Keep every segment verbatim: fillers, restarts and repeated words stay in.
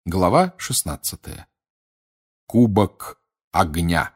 Глава шестнадцатая. Кубок огня.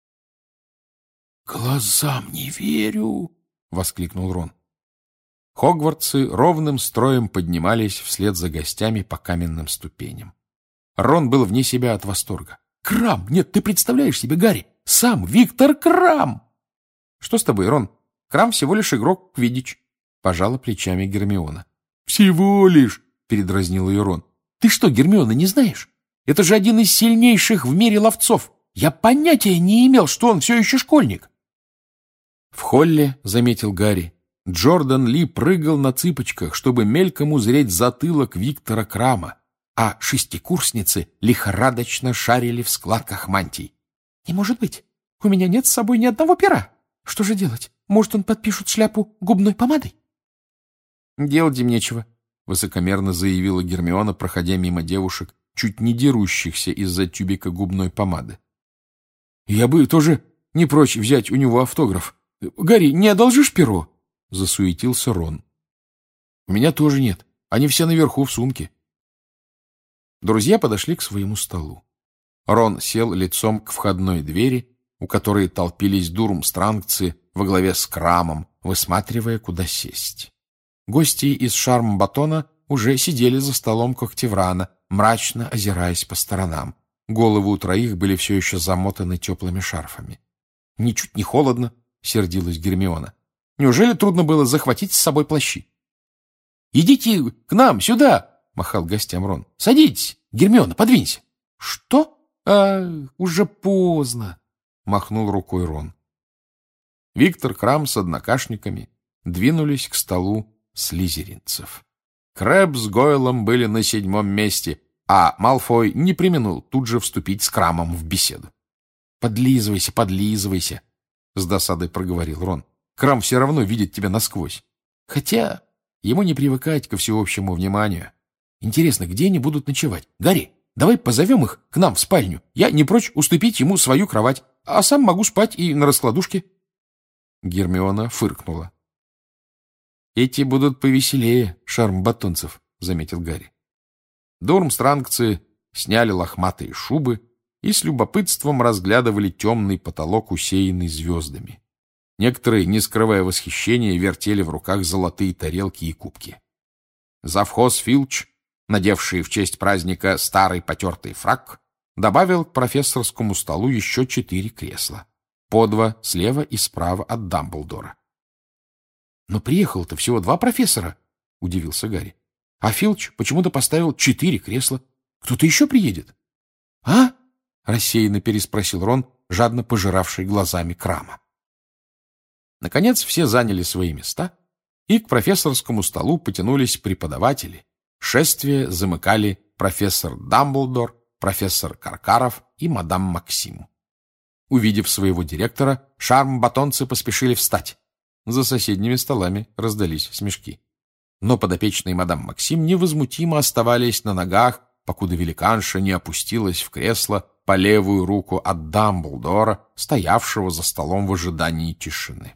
«Глазам не верю!» — воскликнул Рон. Хогвартсы ровным строем поднимались вслед за гостями по каменным ступеням. Рон был вне себя от восторга. «Крам! Нет, ты представляешь себе, Гарри! Сам Виктор Крам!» «Что с тобой, Рон? Крам всего лишь игрок квиддич», — пожала плечами Гермиона. «Всего лишь!» — передразнил ее Рон. «Ты что, Гермиона, не знаешь? Это же один из сильнейших в мире ловцов. Я понятия не имел, что он все еще школьник». В холле, заметил Гарри, Джордан Ли прыгал на цыпочках, чтобы мельком узреть затылок Виктора Крама, а шестикурсницы лихорадочно шарили в складках мантий. «Не может быть. У меня нет с собой ни одного пера. Что же делать? Может, он подпишет шляпу губной помадой?» «Делать им нечего», — высокомерно заявила Гермиона, проходя мимо девушек, чуть не дерущихся из-за тюбика губной помады. «Я бы тоже не прочь взять у него автограф. Гарри, не одолжишь перо?» — засуетился Рон. «У меня тоже нет. Они все наверху в сумке». Друзья подошли к своему столу. Рон сел лицом к входной двери, у которой толпились дурмстрангцы во главе с Крамом, высматривая, куда сесть. Гости из Шарм-Батона уже сидели за столом Когтеврана, мрачно озираясь по сторонам. Головы у троих были все еще замотаны теплыми шарфами. «Ничуть не холодно», — сердилась Гермиона. «Неужели трудно было захватить с собой плащи?» «Идите к нам, сюда!» — махал гостям Рон. «Садитесь! Гермиона, подвинься!» «Что? А, уже поздно!» — махнул рукой Рон. Виктор Крам с однокашниками двинулись к столу слизеринцев. Крэб с Гойлом были на седьмом месте, а Малфой не преминул тут же вступить с Крамом в беседу. «Подлизывайся, подлизывайся!» — с досадой проговорил Рон. «Крам все равно видит тебя насквозь. Хотя ему не привыкать ко всеобщему вниманию. Интересно, где они будут ночевать? Гарри, давай позовем их к нам в спальню. Я не прочь уступить ему свою кровать, а сам могу спать и на раскладушке». Гермиона фыркнула. «Эти будут повеселее шарм-батонцев», — заметил Гарри. Дурмстрангцы сняли лохматые шубы и с любопытством разглядывали темный потолок, усеянный звездами. Некоторые, не скрывая восхищения, вертели в руках золотые тарелки и кубки. Завхоз Филч, надевший в честь праздника старый потертый фрак, добавил к профессорскому столу еще четыре кресла. По два слева и справа от Дамблдора. «Но приехало-то всего два профессора», — удивился Гарри. «А Филч почему-то поставил четыре кресла. Кто-то еще приедет?» «А?» — рассеянно переспросил Рон, жадно пожиравший глазами Крама. Наконец все заняли свои места, и к профессорскому столу потянулись преподаватели. Шествие замыкали профессор Дамблдор, профессор Каркаров и мадам Максим. Увидев своего директора, шарм-батонцы поспешили встать. За соседними столами раздались смешки. Но подопечные мадам Максим невозмутимо оставались на ногах, покуда великанша не опустилась в кресло по левую руку от Дамблдора, стоявшего за столом в ожидании тишины.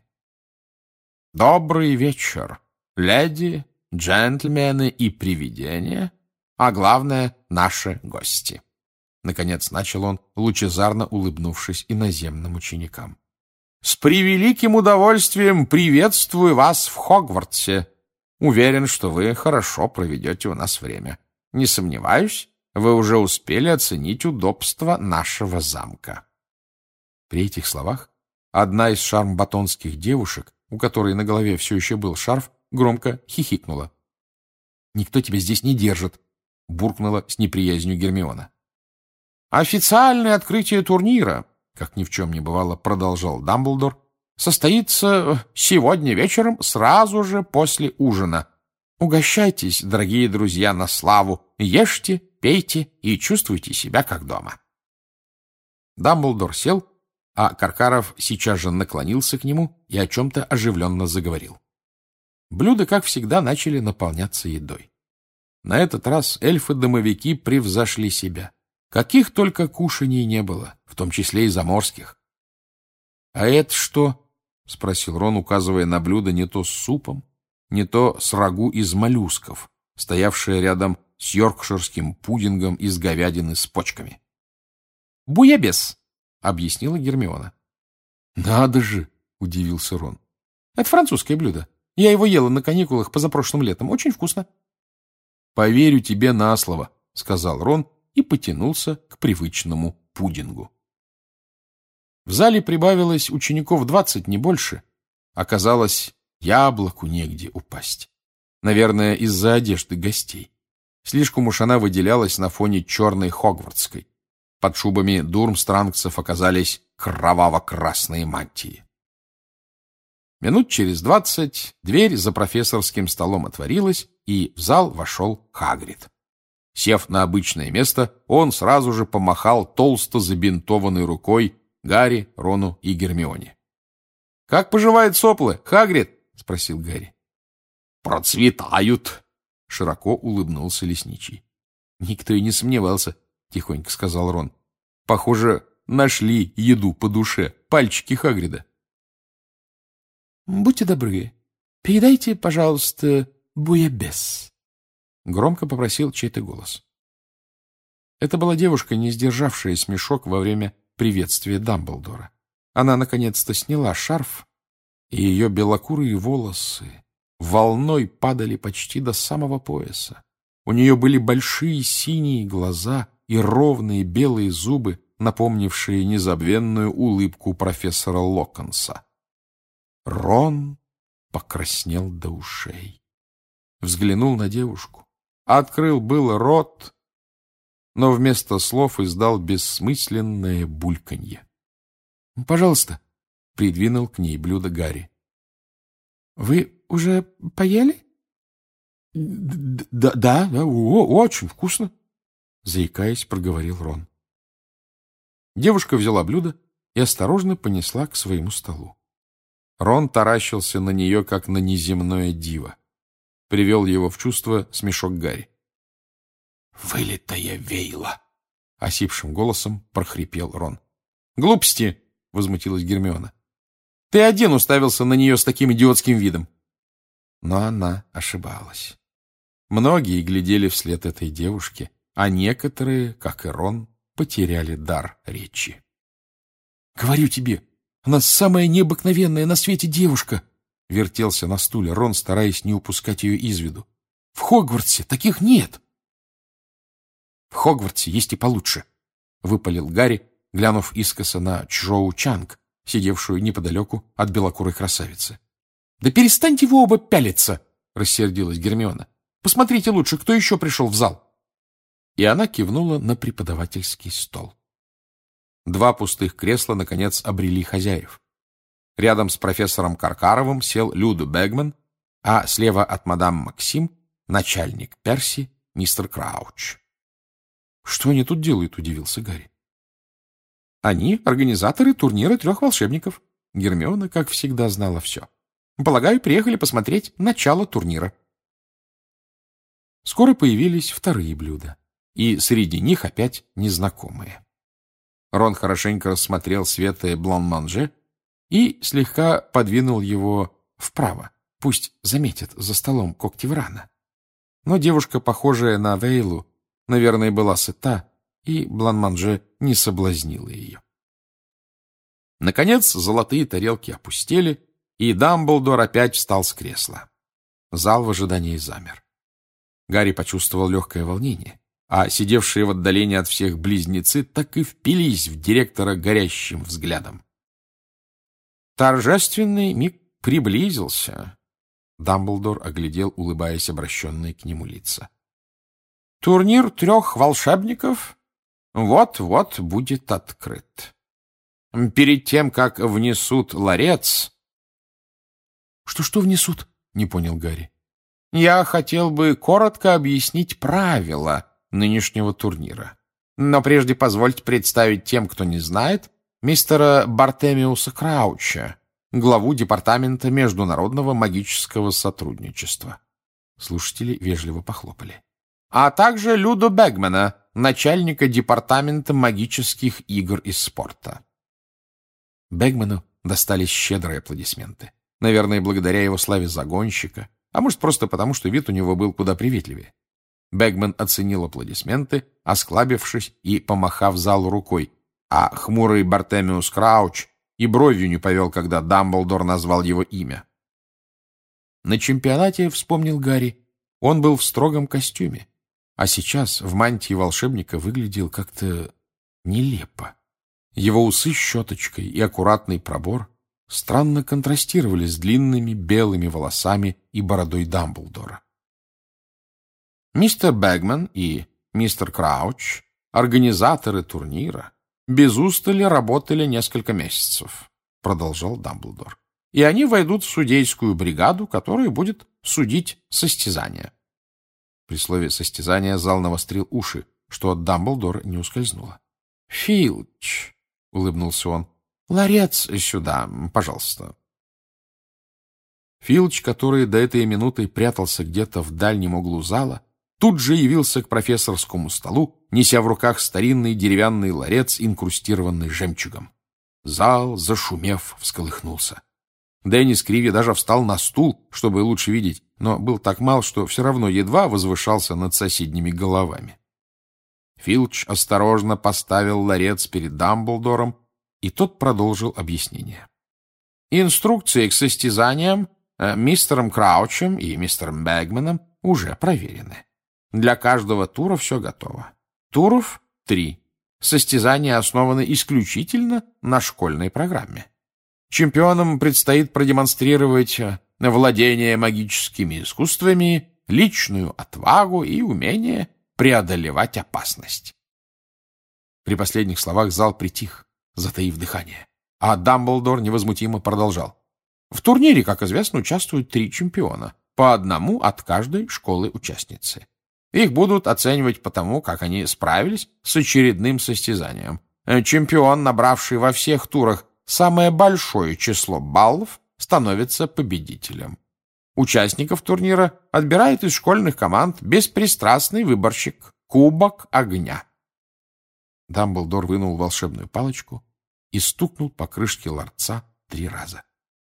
«Добрый вечер, леди, джентльмены и привидения, а главное, наши гости!» Наконец начал он, лучезарно улыбнувшись иноземным ученикам. «С превеликим удовольствием приветствую вас в Хогвартсе. Уверен, что вы хорошо проведете у нас время. Не сомневаюсь, вы уже успели оценить удобство нашего замка». При этих словах одна из шарм-батонских девушек, у которой на голове все еще был шарф, громко хихикнула. «Никто тебя здесь не держит», — буркнула с неприязнью Гермиона. «Официальное открытие турнира», — как ни в чем не бывало, продолжал Дамблдор, «состоится сегодня вечером сразу же после ужина. Угощайтесь, дорогие друзья, на славу, ешьте, пейте и чувствуйте себя как дома». Дамблдор сел, а Каркаров сейчас же наклонился к нему и о чем-то оживленно заговорил. Блюда, как всегда, начали наполняться едой. На этот раз эльфы-домовики превзошли себя. Каких только кушаний не было, в том числе и заморских. — А это что? — спросил Рон, указывая на блюдо не то с супом, не то с рагу из моллюсков, стоявшее рядом с йоркширским пудингом из говядины с почками. «Буябес», — объяснила Гермиона. «Надо же!» — удивился Рон. «Это французское блюдо. Я его ела на каникулах позапрошлым летом. Очень вкусно». «Поверю тебе на слово», — сказал Рон и потянулся к привычному пудингу. В зале прибавилось учеников двадцать, не больше. Оказалось, яблоку негде упасть. Наверное, из-за одежды гостей. Слишком уж она выделялась на фоне черной хогвартской. Под шубами дурмстрангцев оказались кроваво-красные мантии. Минут через двадцать дверь за профессорским столом отворилась, и в зал вошел Хагрид. Сев на обычное место, он сразу же помахал толсто забинтованной рукой Гарри, Рону и Гермионе. — Как поживают соплы, Хагрид? — спросил Гарри. — Процветают! — широко улыбнулся лесничий. — Никто и не сомневался, — тихонько сказал Рон. — Похоже, нашли еду по душе. Пальчики Хагрида. — Будьте добры, передайте, пожалуйста, буябес, — громко попросил чей-то голос. Это была девушка, не сдержавшая смешок во время приветствия Дамблдора. Она наконец-то сняла шарф, и ее белокурые волосы волной падали почти до самого пояса. У нее были большие синие глаза и ровные белые зубы, напомнившие незабвенную улыбку профессора Локонса. Рон покраснел до ушей. Взглянул на девушку. Открыл было рот, но вместо слов издал бессмысленное бульканье. — Пожалуйста, — придвинул к ней блюдо Гарри. — Вы уже поели? — Да, да, да, о, очень вкусно, — заикаясь, проговорил Рон. Девушка взяла блюдо и осторожно понесла к своему столу. Рон таращился на нее, как на неземное диво. Привел его в чувство смешок Гарри. — Вылитая вейла! — осипшим голосом прохрипел Рон. — Глупости! — возмутилась Гермиона. — Ты один уставился на нее с таким идиотским видом. Но она ошибалась. Многие глядели вслед этой девушке, а некоторые, как и Рон, потеряли дар речи. — Говорю тебе, она самая необыкновенная на свете девушка! — вертелся на стуле Рон, стараясь не упускать ее из виду. — В Хогвартсе таких нет! — В Хогвартсе есть и получше, — выпалил Гарри, глянув искоса на Чжоу Чанг, сидевшую неподалеку от белокурой красавицы. — Да перестаньте вы оба пялиться! — рассердилась Гермиона. — Посмотрите лучше, кто еще пришел в зал. И она кивнула на преподавательский стол. Два пустых кресла, наконец, обрели хозяев. Рядом с профессором Каркаровым сел Люду Бэгман, а слева от мадам Максим — начальник Перси, мистер Крауч. — Что они тут делают? — удивился Гарри. — Они — организаторы турнира трех волшебников. Гермиона, как всегда, знала все. Полагаю, приехали посмотреть начало турнира. Скоро появились вторые блюда, и среди них опять незнакомые. Рон хорошенько рассмотрел светлое блан-манже и слегка подвинул его вправо. Пусть заметят за столом Когтеврана. Но девушка, похожая на Вейлу, наверное, была сыта, и блан-манже не соблазнила ее. Наконец, золотые тарелки опустели, и Дамблдор опять встал с кресла. Зал в ожидании замер. Гарри почувствовал легкое волнение, а сидевшие в отдалении от всех близнецы так и впились в директора горящим взглядом. Торжественный миг приблизился. Дамблдор оглядел, улыбаясь, обращенные к нему лица. Турнир трех волшебников вот-вот будет открыт. Перед тем, как внесут ларец... Что-что внесут? Не понял Гарри. Я хотел бы коротко объяснить правила нынешнего турнира. Но прежде позвольте представить тем, кто не знает, мистера Бартемиуса Крауча, главу Департамента международного магического сотрудничества. Слушатели вежливо похлопали. А также Люду Бэгмана, начальника Департамента магических игр и спорта. Бэгману достались щедрые аплодисменты. Наверное, благодаря его славе загонщика, а может, просто потому, что вид у него был куда приветливее. Бэгман оценил аплодисменты, осклабившись и помахав залу рукой, а хмурый Бартемиус Крауч и бровью не повел, когда Дамблдор назвал его имя. На чемпионате, вспомнил Гарри, он был в строгом костюме, а сейчас в мантии волшебника выглядел как-то нелепо. Его усы с щеточкой и аккуратный пробор странно контрастировали с длинными белыми волосами и бородой Дамблдора. Мистер Бэгман и мистер Крауч, организаторы турнира, без устали работали несколько месяцев, продолжал Дамблдор. И они войдут в судейскую бригаду, которая будет судить состязания. При слове «состязания» зал навострил уши, что от Дамблдора не ускользнуло. — Филч, — улыбнулся он, — ларец сюда, пожалуйста. Филч, который до этой минуты прятался где-то в дальнем углу зала, тут же явился к профессорскому столу, неся в руках старинный деревянный ларец, инкрустированный жемчугом. Зал, зашумев, всколыхнулся. Деннис Криви даже встал на стул, чтобы лучше видеть, но был так мал, что все равно едва возвышался над соседними головами. Филч осторожно поставил ларец перед Дамблдором, и тот продолжил объяснение. Инструкции к состязаниям э, мистером Краучем и мистером Бэгманом уже проверены. Для каждого тура все готово. Туров три. Состязания основаны исключительно на школьной программе. Чемпионам предстоит продемонстрировать владение магическими искусствами, личную отвагу и умение преодолевать опасность. При последних словах зал притих, затаив дыхание, а Дамблдор невозмутимо продолжал. В турнире, как известно, участвуют три чемпиона, по одному от каждой школы-участницы. Их будут оценивать по тому, как они справились с очередным состязанием. Чемпион, набравший во всех турах самое большое число баллов, становится победителем. Участников турнира отбирает из школьных команд беспристрастный выборщик Кубок огня. Дамблдор вынул волшебную палочку и стукнул по крышке ларца три раза.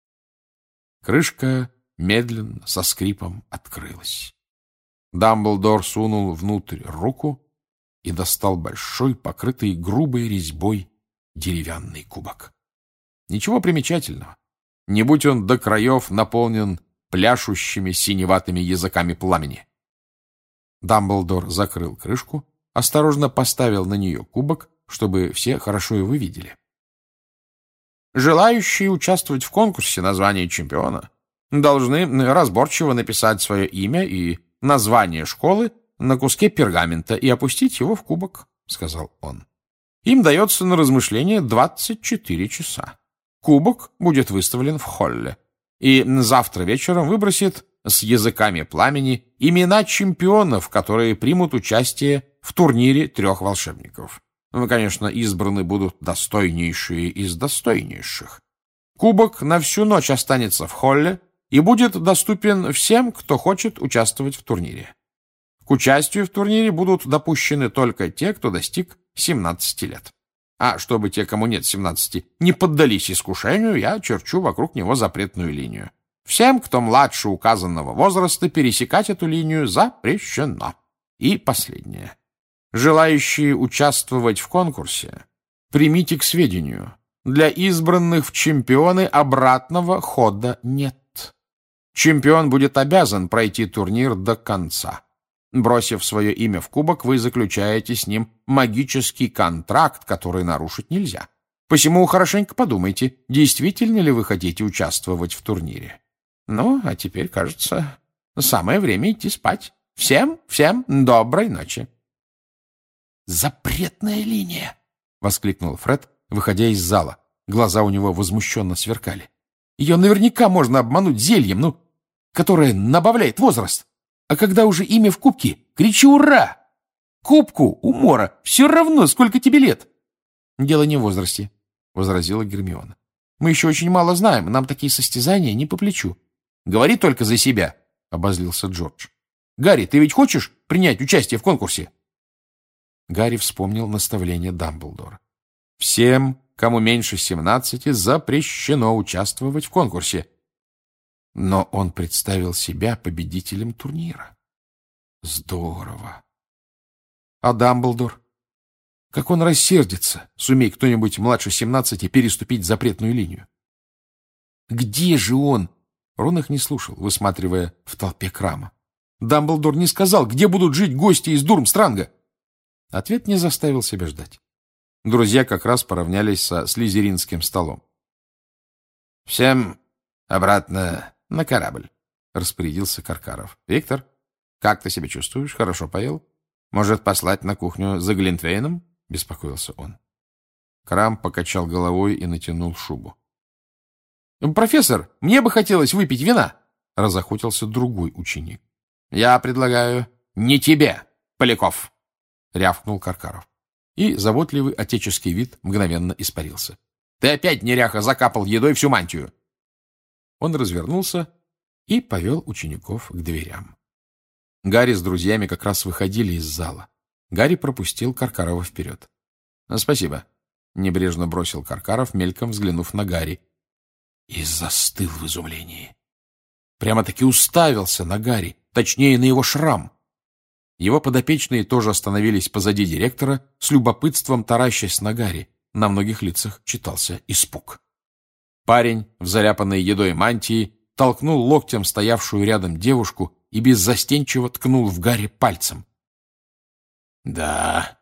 Крышка медленно, со скрипом открылась. Дамблдор сунул внутрь руку и достал большой, покрытый грубой резьбой, деревянный кубок. Ничего примечательного. Не будь он до краев наполнен пляшущими синеватыми языками пламени. Дамблдор закрыл крышку, осторожно поставил на нее кубок, чтобы все хорошо его видели. Желающие участвовать в конкурсе на звание чемпиона должны разборчиво написать свое имя и название школы на куске пергамента и опустить его в кубок, — сказал он. Им дается на размышление двадцать четыре часа. Кубок будет выставлен в холле, и завтра вечером выбросит с языками пламени имена чемпионов, которые примут участие в турнире трех волшебников. Ну, конечно, избраны будут достойнейшие из достойнейших. Кубок на всю ночь останется в холле и будет доступен всем, кто хочет участвовать в турнире. К участию в турнире будут допущены только те, кто достиг семнадцати лет. А чтобы те, кому нет семнадцати, не поддались искушению, я черчу вокруг него запретную линию. Всем, кто младше указанного возраста, пересекать эту линию запрещено. И последнее. Желающие участвовать в конкурсе, примите к сведению, для избранных в чемпионы обратного хода нет. Чемпион будет обязан пройти турнир до конца. Бросив свое имя в кубок, вы заключаете с ним магический контракт, который нарушить нельзя. Посему хорошенько подумайте, действительно ли вы хотите участвовать в турнире. Ну, а теперь, кажется, самое время идти спать. Всем, всем доброй ночи. «Запретная линия!» — воскликнул Фред, выходя из зала. Глаза у него возмущенно сверкали. «Ее наверняка можно обмануть зельем, ну, которое набавляет возраст. А когда уже имя в кубке, кричи «Ура!» Кубку, умора, все равно, сколько тебе лет. «Дело не в возрасте», — возразила Гермиона. «Мы еще очень мало знаем, нам такие состязания не по плечу». «Говори только за себя», — обозлился Джордж. «Гарри, ты ведь хочешь принять участие в конкурсе?» Гарри вспомнил наставление Дамблдора. «Всем, кому меньше семнадцати, запрещено участвовать в конкурсе». Но он представил себя победителем турнира. Здорово. А Дамблдор? Как он рассердится, сумей кто-нибудь младше семнадцати переступить запретную линию. Где же он? Рон их не слушал, высматривая в толпе Крама. Дамблдор не сказал, где будут жить гости из Дурмстранга. Ответ не заставил себя ждать. Друзья как раз поравнялись со слизеринским столом. — Всем обратно на корабль, — распорядился Каркаров. — Виктор, как ты себя чувствуешь? Хорошо поел? Может, послать на кухню за глинтвейном? — беспокоился он. Крам покачал головой и натянул шубу. — Профессор, мне бы хотелось выпить вина, — разохотился другой ученик. — Я предлагаю не тебе, Поляков, — рявкнул Каркаров. И заботливый отеческий вид мгновенно испарился. — Ты опять, неряха, закапал едой всю мантию. Он развернулся и повел учеников к дверям. Гарри с друзьями как раз выходили из зала. Гарри пропустил Каркарова вперед. — Спасибо, — небрежно бросил Каркаров, мельком взглянув на Гарри. И застыл в изумлении. Прямо-таки уставился на Гарри, точнее, на его шрам. Его подопечные тоже остановились позади директора, с любопытством таращась на Гарри. На многих лицах читался испуг. Парень в заляпанной едой мантии толкнул локтем стоявшую рядом девушку и беззастенчиво ткнул в Гарри пальцем. — Да,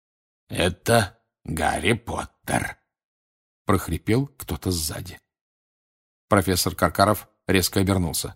это Гарри Поттер, — прохрипел кто-то сзади. Профессор Каркаров резко обернулся.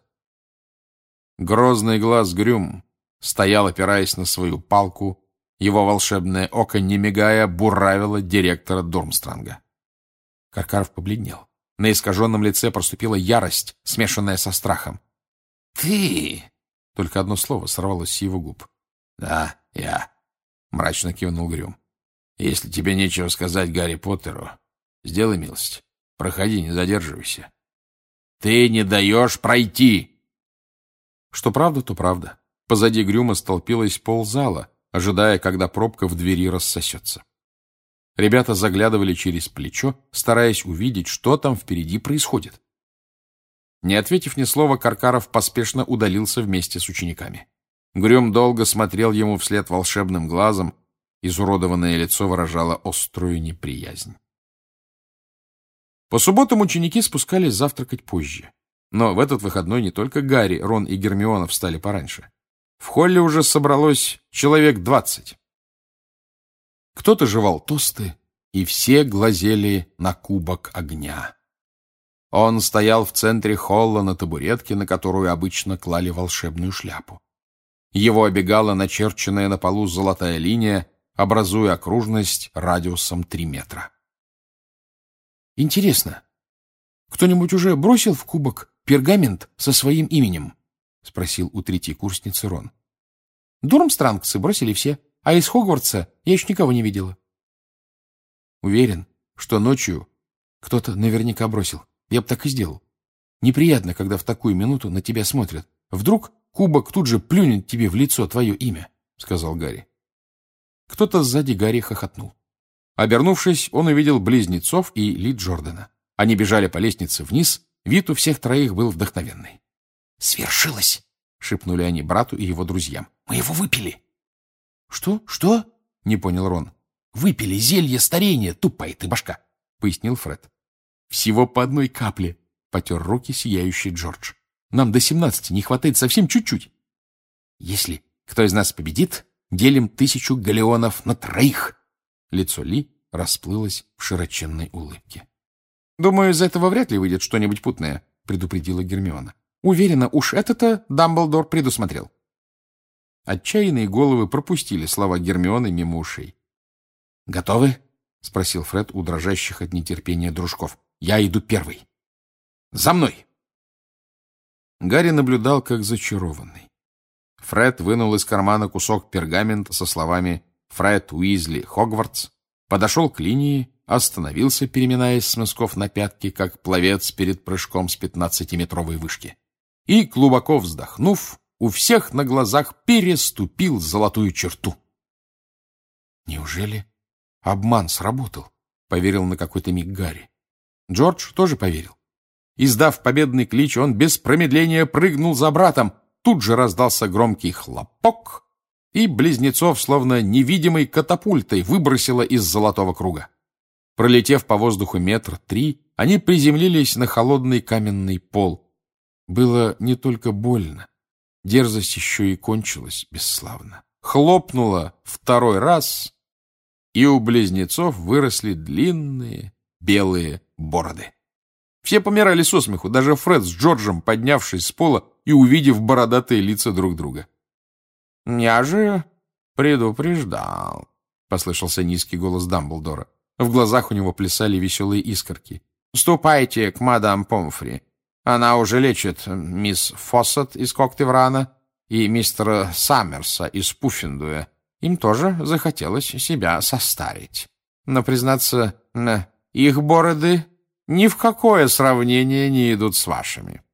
Грозный глаз Грюм стоял, опираясь на свою палку. Его волшебное око, не мигая, буравило директора Дурмстранга. Каркаров побледнел. На искаженном лице проступила ярость, смешанная со страхом. — Ты! — только одно слово сорвалось с его губ. — Да, я, — мрачно кивнул Грюм. — Если тебе нечего сказать Гарри Поттеру, сделай милость. Проходи, не задерживайся. Ты не даешь пройти! Что правда, то правда. Позади Грюма столпилось ползала, ожидая, когда пробка в двери рассосется. Ребята заглядывали через плечо, стараясь увидеть, что там впереди происходит. Не ответив ни слова, Каркаров поспешно удалился вместе с учениками. Грюм долго смотрел ему вслед волшебным глазом, изуродованное лицо выражало острую неприязнь. По субботам ученики спускались завтракать позже. Но в этот выходной не только Гарри, Рон и Гермиона встали пораньше. В холле уже собралось человек двадцать. Кто-то жевал тосты, и все глазели на кубок огня. Он стоял в центре холла на табуретке, на которую обычно клали волшебную шляпу. Его обегала начерченная на полу золотая линия, образуя окружность радиусом три метра. «Интересно, кто-нибудь уже бросил в кубок пергамент со своим именем?» — спросил у третьекурсницы Рон. «Дурмстрангцы бросили все, а из Хогвартса я еще никого не видела». «Уверен, что ночью кто-то наверняка бросил. Я бы так и сделал. Неприятно, когда в такую минуту на тебя смотрят. Вдруг кубок тут же плюнет тебе в лицо твое имя», — сказал Гарри. Кто-то сзади Гарри хохотнул. Обернувшись, он увидел близнецов и Ли Джордана. Они бежали по лестнице вниз, вид у всех троих был вдохновенный. «Свершилось!» — шепнули они брату и его друзьям. «Мы его выпили!» «Что? Что?» — не понял Рон. «Выпили зелье старения, тупая ты башка!» — пояснил Фред. «Всего по одной капле!» — потер руки сияющий Джордж. «Нам до семнадцати не хватает совсем чуть-чуть!» «Если кто из нас победит, делим тысячу галеонов на троих!» Лицо Ли расплылось в широченной улыбке. «Думаю, из этого вряд ли выйдет что-нибудь путное», — предупредила Гермиона. «Уверена, уж это-то Дамблдор предусмотрел». Отчаянные головы пропустили слова Гермионы мимо ушей. «Готовы?» — спросил Фред у дрожащих от нетерпения дружков. «Я иду первый. За мной!» Гарри наблюдал, как зачарованный. Фред вынул из кармана кусок пергамента со словами «Фред Уизли, Хогвартс», подошел к линии, остановился, переминаясь с мысков на пятки, как пловец перед прыжком с пятнадцатиметровой вышки. И, глубоко вздохнув, у всех на глазах переступил золотую черту. «Неужели обман сработал?» — поверил на какой-то миг Гарри. Джордж тоже поверил. Издав победный клич, он без промедления прыгнул за братом. тут же раздался громкий хлопок, и близнецов словно невидимой катапультой выбросило из золотого круга. Пролетев по воздуху метр три, они приземлились на холодный каменный пол. Было не только больно, дерзость еще и кончилась бесславно. Хлопнуло второй раз, и у близнецов выросли длинные белые бороды. Все помирали со смеху, даже Фред с Джорджем, поднявшись с пола и увидев бородатые лица друг друга. — Я же предупреждал, — послышался низкий голос Дамблдора. В глазах у него плясали веселые искорки. — Ступайте к мадам Помфри. Она уже лечит мисс Фоссет из Когтеврана и мистера Саммерса из Пуффендуя. Им тоже захотелось себя состарить. Но, признаться, их бороды ни в какое сравнение не идут с вашими.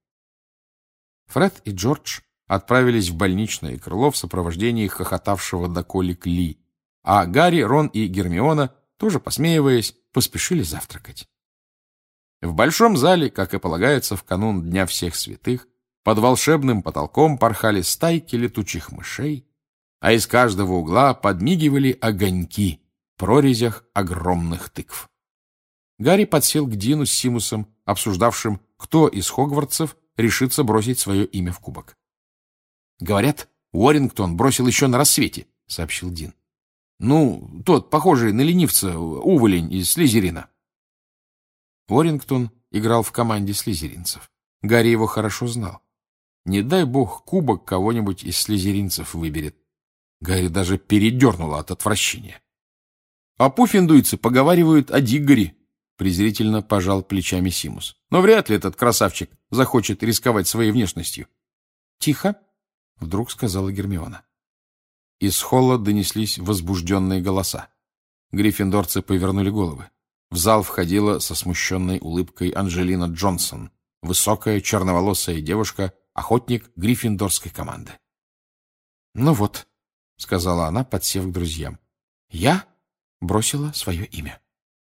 Фред и Джордж отправились в больничное крыло в сопровождении хохотавшего доколик Ли, а Гарри, Рон и Гермиона, тоже посмеиваясь, поспешили завтракать. В большом зале, как и полагается в канун Дня всех святых, под волшебным потолком порхали стайки летучих мышей, а из каждого угла подмигивали огоньки в прорезях огромных тыкв. Гарри подсел к Дину с Симусом, обсуждавшим, кто из хогвартсов решится бросить свое имя в кубок. — Говорят, Уоррингтон бросил еще на рассвете, — сообщил Дин. — Ну, тот, похожий на ленивца, уволень из Слизерина. Уоррингтон играл в команде слизеринцев. Гарри его хорошо знал. Не дай бог кубок кого-нибудь из слизеринцев выберет. Гарри даже передернуло от отвращения. — А пуффендуйцы поговаривают о Диггоре, — презрительно пожал плечами Симус. — Но вряд ли этот красавчик захочет рисковать своей внешностью. — Тихо, — вдруг сказала Гермиона. Из холла донеслись возбужденные голоса. Гриффиндорцы повернули головы. В зал входила со смущенной улыбкой Анджелина Джонсон, высокая черноволосая девушка, охотник гриффиндорской команды. — Ну вот, — сказала она, подсев к друзьям, — я бросила свое имя.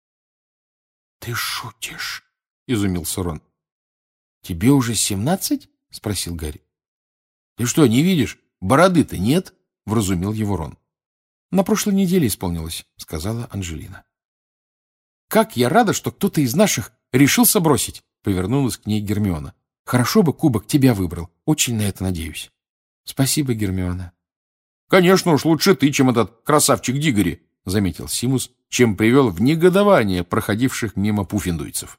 — Ты шутишь? — изумился Рон. — Тебе уже семнадцать? — спросил Гарри. — Ты что, не видишь? Бороды-то нет, — вразумил его Рон. — На прошлой неделе исполнилось, — сказала Анджелина. — Как я рада, что кто-то из наших решился бросить, — повернулась к ней Гермиона. — Хорошо бы кубок тебя выбрал. Очень на это надеюсь. — Спасибо, Гермиона. — Конечно уж лучше ты, чем этот красавчик Диггори, — заметил Симус, чем привел в негодование проходивших мимо пуффендуйцев.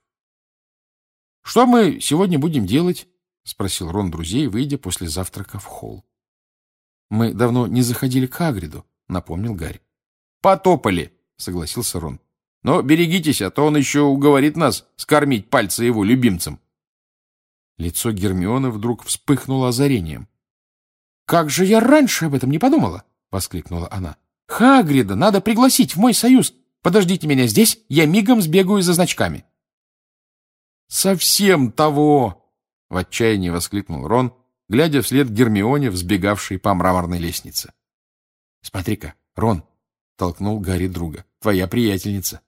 — Что мы сегодня будем делать? — спросил Рон друзей, выйдя после завтрака в холл. — Мы давно не заходили к Хагриду, — напомнил Гарри. — Потопали, — согласился Рон. — Но берегитесь, а то он еще уговорит нас скормить пальцы его любимцам. Лицо Гермионы вдруг вспыхнуло озарением. — Как же я раньше об этом не подумала! — воскликнула она. — Хагрида надо пригласить в мой союз. Подождите меня здесь, я мигом сбегаю за значками. — Совсем того! — в отчаянии воскликнул Рон, глядя вслед Гермионе, взбегавшей по мраморной лестнице. — Смотри-ка, Рон! — толкнул Гарри друга. — Твоя приятельница.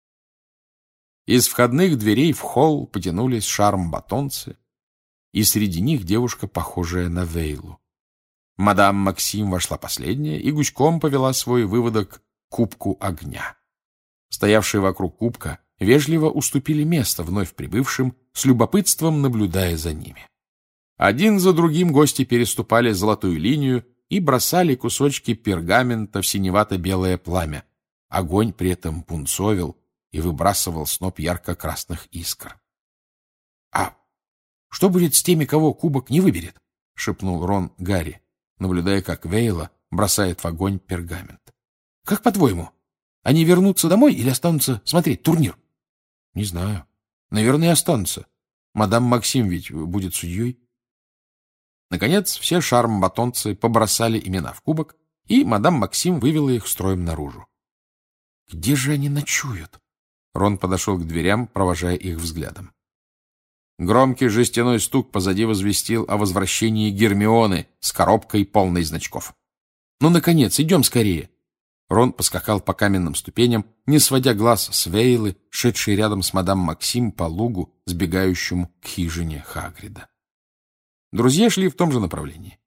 Из входных дверей в холл потянулись шарм-батонцы, и среди них девушка, похожая на Вейлу. Мадам Максим вошла последняя и гуськом повела свой выводок к кубку огня. Стоявшие вокруг кубка вежливо уступили место вновь прибывшим, с любопытством наблюдая за ними. Один за другим гости переступали золотую линию и бросали кусочки пергамента в синевато-белое пламя. Огонь при этом пунцовил и выбрасывал сноп ярко-красных искр. — А что будет с теми, кого кубок не выберет? — шепнул Рон Гарри, наблюдая, как Вейла бросает в огонь пергамент. — Как по-твоему, они вернутся домой или останутся смотреть турнир? — Не знаю. Наверное, останутся. Мадам Максим ведь будет судьей. Наконец, все шарм-батонцы побросали имена в кубок, и мадам Максим вывела их строем наружу. — Где же они ночуют? Рон подошел к дверям, провожая их взглядом. Громкий жестяной стук позади возвестил о возвращении Гермионы с коробкой, полной значков. — Ну, наконец, идем скорее! Рон поскакал по каменным ступеням, не сводя глаз с Вейлы, шедшей рядом с мадам Максим по лугу, сбегающему к хижине Хагрида. Друзья шли в том же направлении.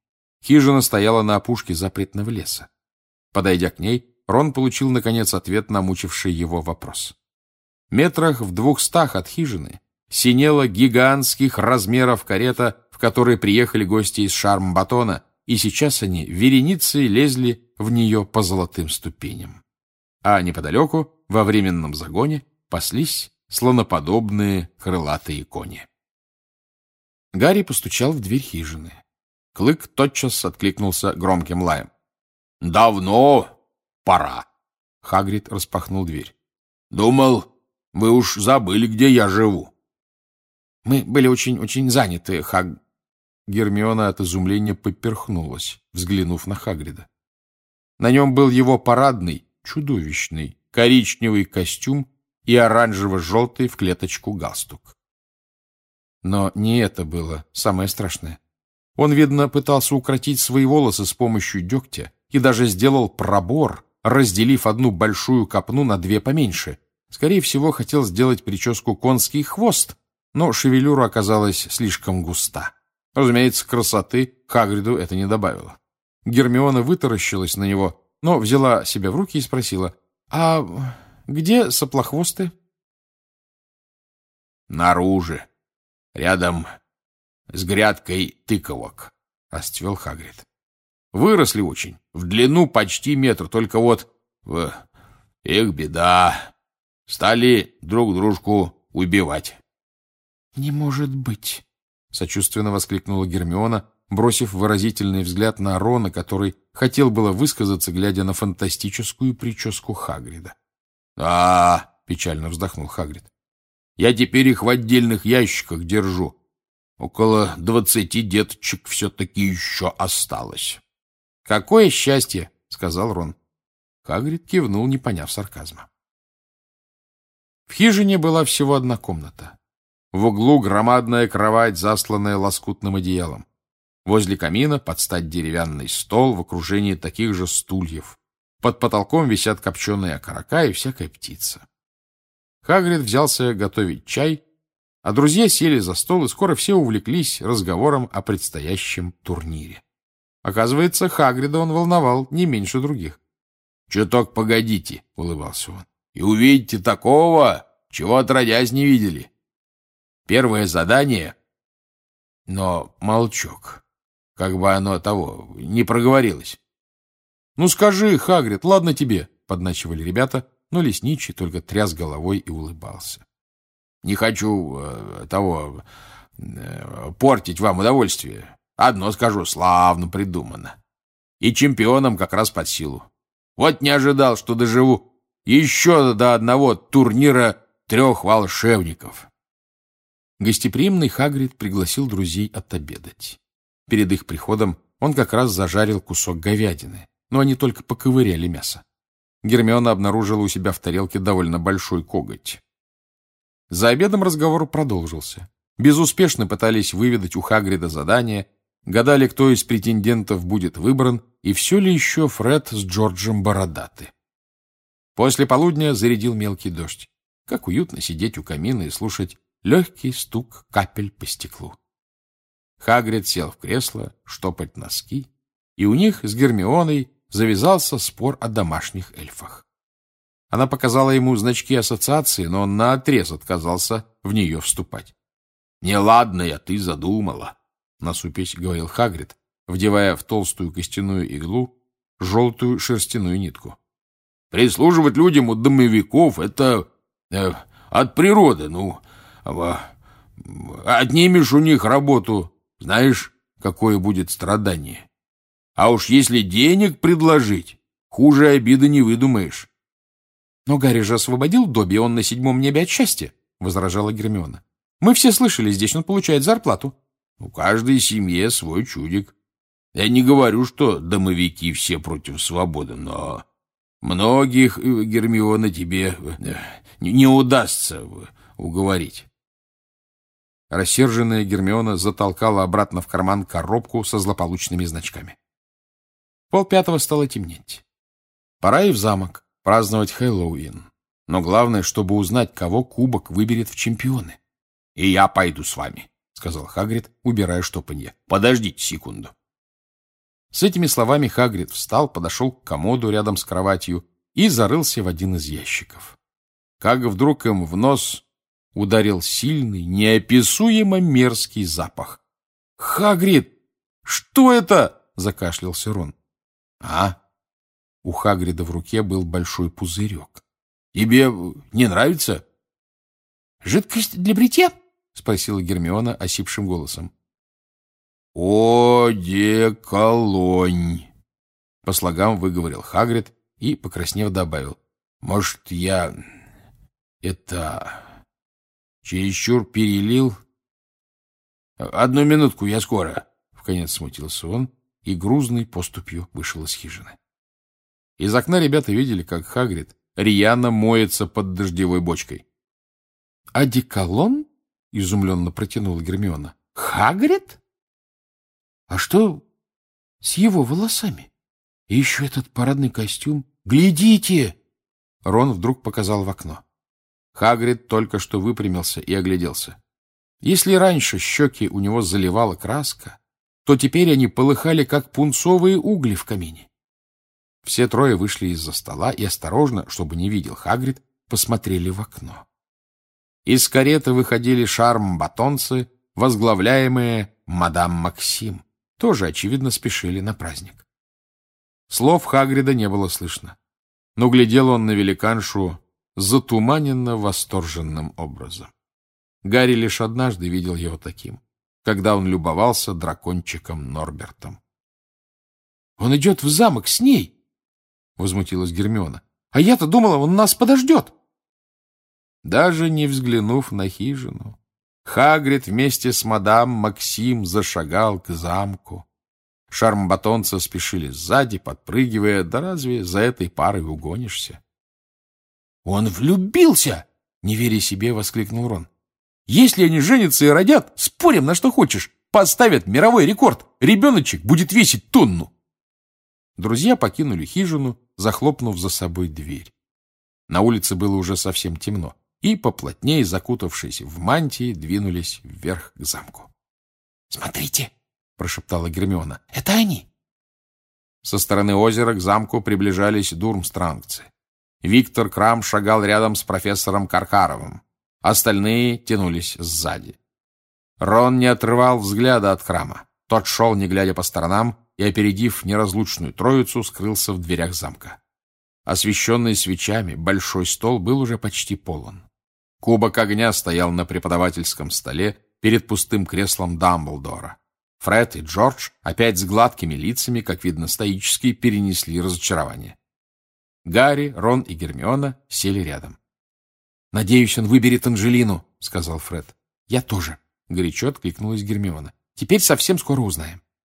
Хижина стояла на опушке запретного леса. Подойдя к ней, Рон получил, наконец, ответ на мучивший его вопрос. Метрах в двухстах от хижины синела гигантских размеров карета, в которой приехали гости из Шарм-Батона, и сейчас они вереницей лезли в нее по золотым ступеням. А неподалеку, во временном загоне, паслись слоноподобные крылатые кони. Гарри постучал в дверь хижины. Клык тотчас откликнулся громким лаем. «Давно пора!» Хагрид распахнул дверь. «Думал, вы уж забыли, где я живу». «Мы были очень-очень заняты, Хаг...» Гермиона от изумления поперхнулась, взглянув на Хагрида. На нем был его парадный, чудовищный, коричневый костюм и оранжево-желтый в клеточку галстук. Но не это было самое страшное. Он, видно, пытался укоротить свои волосы с помощью дегтя и даже сделал пробор, разделив одну большую копну на две поменьше. Скорее всего, хотел сделать прическу конский хвост, но шевелюра оказалась слишком густа. Разумеется, красоты Хагриду это не добавило. Гермиона вытаращилась на него, но взяла себя в руки и спросила: «А где соплохвосты?» «Наружу, рядом с грядкой тыковок», — расцвел Хагрид. «Выросли очень, в длину почти метр, только вот, в... их беда, стали друг дружку убивать». «Не может быть!» — сочувственно воскликнула Гермиона, бросив выразительный взгляд на Рона, который хотел было высказаться, глядя на фантастическую прическу Хагрида. «А, — печально вздохнул Хагрид, — я теперь их в отдельных ящиках держу. Около двадцати деточек все-таки еще осталось». «Какое счастье! — сказал Рон. Хагрид кивнул, не поняв сарказма. В хижине была всего одна комната. В углу громадная кровать, засланная лоскутным одеялом. Возле камина под стать деревянный стол в окружении таких же стульев. Под потолком висят копченые окорока и всякая птица. Хагрид взялся готовить чай, а друзья сели за стол, и скоро все увлеклись разговором о предстоящем турнире. Оказывается, Хагрида он волновал не меньше других. «Чуток погодите», — улыбался он, — «и увидите такого, чего отродясь не видели. Первое задание...» Но молчок, как бы оно того не проговорилось. «Ну скажи, Хагрид, ладно тебе», — подначивали ребята, но лесничий только тряс головой и улыбался. «Не хочу э, того э, портить вам удовольствие. Одно скажу, славно придумано. И чемпионам как раз под силу. Вот не ожидал, что доживу еще до одного турнира трех волшебников». Гостеприимный Хагрид пригласил друзей отобедать. Перед их приходом он как раз зажарил кусок говядины, но они только поковыряли мясо. Гермиона обнаружила у себя в тарелке довольно большой коготь. За обедом разговор продолжился. Безуспешно пытались выведать у Хагрида задание, гадали, кто из претендентов будет выбран, и все ли еще Фред с Джорджем бородаты. После полудня зарядил мелкий дождь. Как уютно сидеть у камина и слушать легкий стук капель по стеклу. Хагрид сел в кресло штопать носки, и у них с Гермионой завязался спор о домашних эльфах. Она показала ему значки ассоциации, но он наотрез отказался в нее вступать. «Неладное ты задумала», — насупясь говорил Хагрид, вдевая в толстую костяную иглу желтую шерстяную нитку. «Прислуживать людям у домовиков — это э, от природы, ну... Отнимешь у них работу, знаешь, какое будет страдание. А уж если денег предложить, хуже обиды не выдумаешь». «Но Гарри же освободил Добби, он на седьмом небе от счастья», — возражала Гермиона. «Мы все слышали, здесь он получает зарплату». «У каждой семьи свой чудик. Я не говорю, что домовики все против свободы, но многих, Гермиона, тебе не удастся уговорить». Рассерженная Гермиона затолкала обратно в карман коробку со злополучными значками. Полпятого стало темнеть. Пора и в замок праздновать Хэллоуин. Но главное, чтобы узнать, кого кубок выберет в чемпионы. — И я пойду с вами, — сказал Хагрид, убирая штопанье. — Подождите секунду. С этими словами Хагрид встал, подошел к комоду рядом с кроватью и зарылся в один из ящиков. Как вдруг им в нос ударил сильный, неописуемо мерзкий запах. «Хагрид! Что это?» — закашлялся Рон. «А?» У Хагрида в руке был большой пузырек. «Тебе не нравится?» «Жидкость для бритья?» — спросила Гермиона осипшим голосом. «Одеколонь!» — по слогам выговорил Хагрид и, покраснев, добавил. «Может, я... это... чересчур перелил?» «Одну минутку, я скоро!» — вконец смутился он и грузной поступью вышел из хижины. Из окна ребята видели, как Хагрид рьяно моется под дождевой бочкой. «Одеколон?» — изумленно протянула Гермиона. «Хагрид? А что с его волосами? И еще этот парадный костюм. Глядите!» Рон вдруг показал в окно. Хагрид только что выпрямился и огляделся. Если раньше щеки у него заливала краска, то теперь они полыхали, как пунцовые угли в камине. Все трое вышли из-за стола и осторожно, чтобы не видел Хагрид, посмотрели в окно. Из кареты выходили шарм-батонцы, возглавляемые мадам Максим. Тоже, очевидно, спешили на праздник. Слов Хагрида не было слышно, но глядел он на великаншу затуманенно восторженным образом. Гарри лишь однажды видел его таким, когда он любовался дракончиком Норбертом. — Он идет в замок с ней! — возмутилась Гермиона. — А я-то думала, он нас подождет! Даже не взглянув на хижину, Хагрид вместе с мадам Максим зашагал к замку. Шармбатонцы спешили сзади, подпрыгивая, да разве за этой парой угонишься? — Он влюбился! — не веря себе, воскликнул Рон. — Если они женятся и родят, спорим на что хочешь, поставят мировой рекорд, ребеночек будет весить тонну. Друзья покинули хижину, захлопнув за собой дверь. На улице было уже совсем темно, и, поплотнее закутавшись в мантии, двинулись вверх к замку. — Смотрите! — прошептала Гермиона. — Это они! Со стороны озера к замку приближались дурмстрангцы. Виктор Крам шагал рядом с профессором Каркаровым. Остальные тянулись сзади. Рон не отрывал взгляда от Крама. Тот шел, не глядя по сторонам, и, опередив неразлучную троицу, скрылся в дверях замка. Освещенный свечами, большой стол был уже почти полон. Кубок огня стоял на преподавательском столе перед пустым креслом Дамблдора. Фред и Джордж, опять с гладкими лицами, как видно, стоически перенесли разочарование. Гарри, Рон и Гермиона сели рядом. — Надеюсь, он выберет Анжелину, — сказал Фред. — Я тоже, — горячо откликнулась Гермиона. — Теперь совсем скоро узнаем.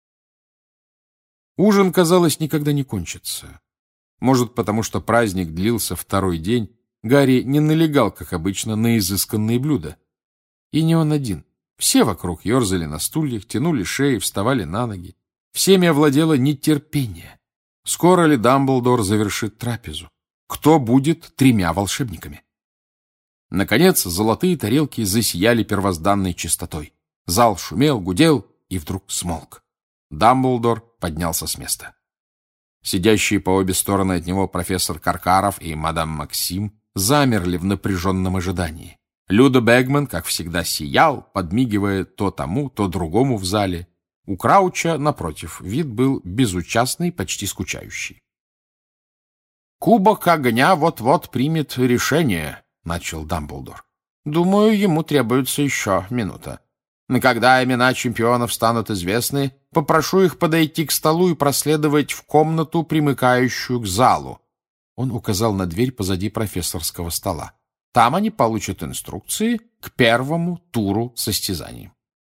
Ужин, казалось, никогда не кончится. Может, потому что праздник длился второй день, Гарри не налегал, как обычно, на изысканные блюда. И не он один. Все вокруг ерзали на стульях, тянули шеи, вставали на ноги. Всеми овладело нетерпение. Скоро ли Дамблдор завершит трапезу? Кто будет тремя волшебниками? Наконец, золотые тарелки засияли первозданной чистотой. Зал шумел, гудел и вдруг смолк. Дамблдор поднялся с места. Сидящие по обе стороны от него профессор Каркаров и мадам Максим замерли в напряженном ожидании. Люда Бэгман, как всегда, сиял, подмигивая то тому, то другому в зале. У Крауча, напротив, вид был безучастный, почти скучающий. «Кубок огня вот-вот примет решение», — начал Дамблдор. «Думаю, ему требуется еще минута. Когда имена чемпионов станут известны, попрошу их подойти к столу и проследовать в комнату, примыкающую к залу». Он указал на дверь позади профессорского стола. Там они получат инструкции к первому туру состязаний.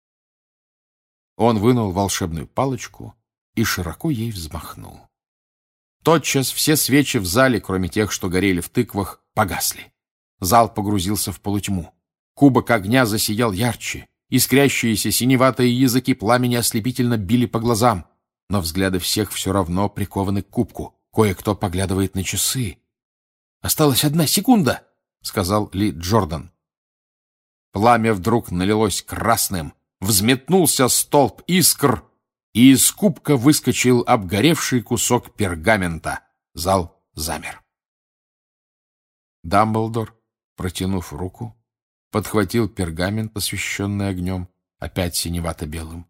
Он вынул волшебную палочку и широко ей взмахнул. Тотчас все свечи в зале, кроме тех, что горели в тыквах, погасли. Зал погрузился в полутьму. Кубок огня засиял ярче. Искрящиеся синеватые языки пламени ослепительно били по глазам. Но взгляды всех все равно прикованы к кубку. Кое-кто поглядывает на часы. «Осталась одна секунда», — сказал Ли Джордан. Пламя вдруг налилось красным. Взметнулся столб искр, и из кубка выскочил обгоревший кусок пергамента. Зал замер. Дамблдор, протянув руку, подхватил пергамент, освещенный огнем, опять синевато-белым,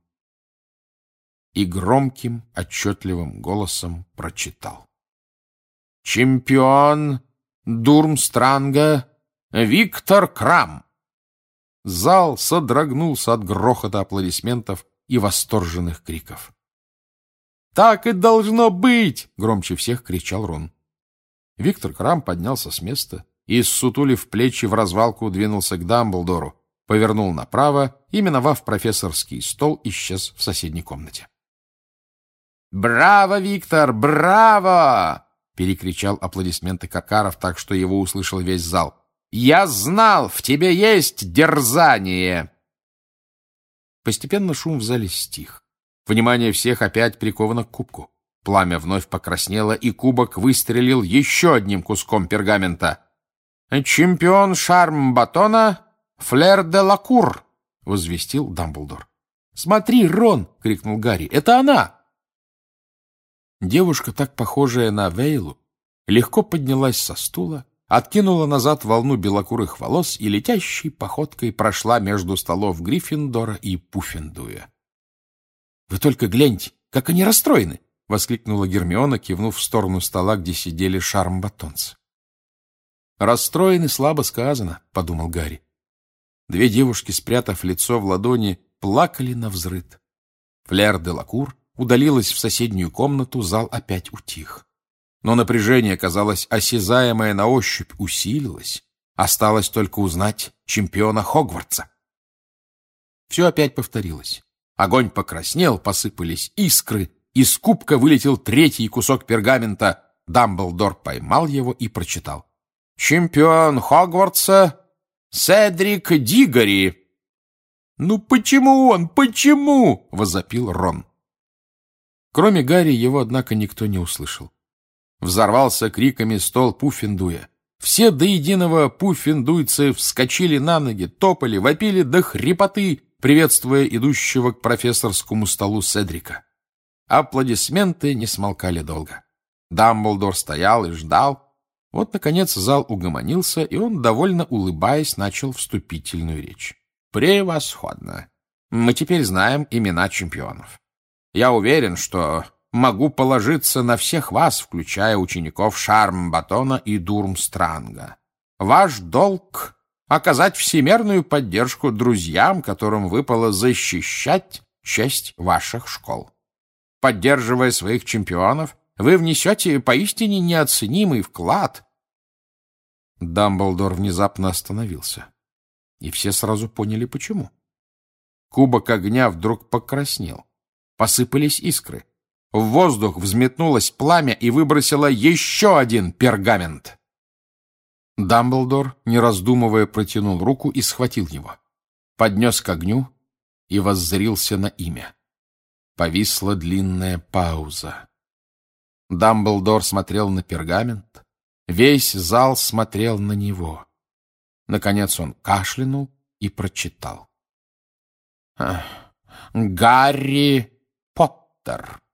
и громким, отчетливым голосом прочитал. «Чемпион Дурмстранга Виктор Крам!» Зал содрогнулся от грохота аплодисментов и восторженных криков. «Так и должно быть!» — громче всех кричал Рон. Виктор Крам поднялся с места и, ссутулив плечи, в развалку двинулся к Дамблдору, повернул направо и, миновав профессорский стол, исчез в соседней комнате. «Браво, Виктор, браво!» — перекричал аплодисменты Каркаров так, что его услышал весь зал. «Я знал, в тебе есть дерзание!» Постепенно шум в зале стих. Внимание всех опять приковано к кубку. Пламя вновь покраснело, и кубок выстрелил еще одним куском пергамента. «Чемпион Шарм-Батона Флер де Лакур!» — возвестил Дамблдор. «Смотри, Рон!» — крикнул Гарри. «Это она!» Девушка, так похожая на Вейлу, легко поднялась со стула, откинула назад волну белокурых волос и летящей походкой прошла между столов Гриффиндора и Пуффендуя. — Вы только гляньте, как они расстроены! — воскликнула Гермиона, кивнув в сторону стола, где сидели шармбатонцы. — Расстроены слабо сказано, — подумал Гарри. Две девушки, спрятав лицо в ладони, плакали навзрыд. Флер де Лакур удалилась в соседнюю комнату, зал опять утих. Но напряжение, казалось, осязаемое на ощупь, усилилось. Осталось только узнать чемпиона Хогвартса. Все опять повторилось. Огонь покраснел, посыпались искры, из кубка вылетел третий кусок пергамента. Дамблдор поймал его и прочитал. «Чемпион Хогвартса Седрик Диггори!» «Ну почему он? Почему?» — возопил Рон. Кроме Гарри, его, однако, никто не услышал. Взорвался криками стол Пуффендуя. Все до единого пуффендуйцы вскочили на ноги, топали, вопили до хрипоты, приветствуя идущего к профессорскому столу Седрика. Аплодисменты не смолкали долго. Дамблдор стоял и ждал. Вот, наконец, зал угомонился, и он, довольно улыбаясь, начал вступительную речь. «Превосходно! Мы теперь знаем имена чемпионов. Я уверен, что могу положиться на всех вас, включая учеников Шарм-Батона и Дурмстранга. Ваш долг — оказать всемерную поддержку друзьям, которым выпало защищать честь ваших школ. Поддерживая своих чемпионов, вы внесете поистине неоценимый вклад». Дамблдор внезапно остановился, и все сразу поняли, почему. Кубок огня вдруг покраснел, посыпались искры. В воздух взметнулось пламя и выбросило еще один пергамент. Дамблдор, не раздумывая, протянул руку и схватил его. Поднес к огню и воззрился на имя. Повисла длинная пауза. Дамблдор смотрел на пергамент. Весь зал смотрел на него. Наконец он кашлянул и прочитал. «Гарри Поттер».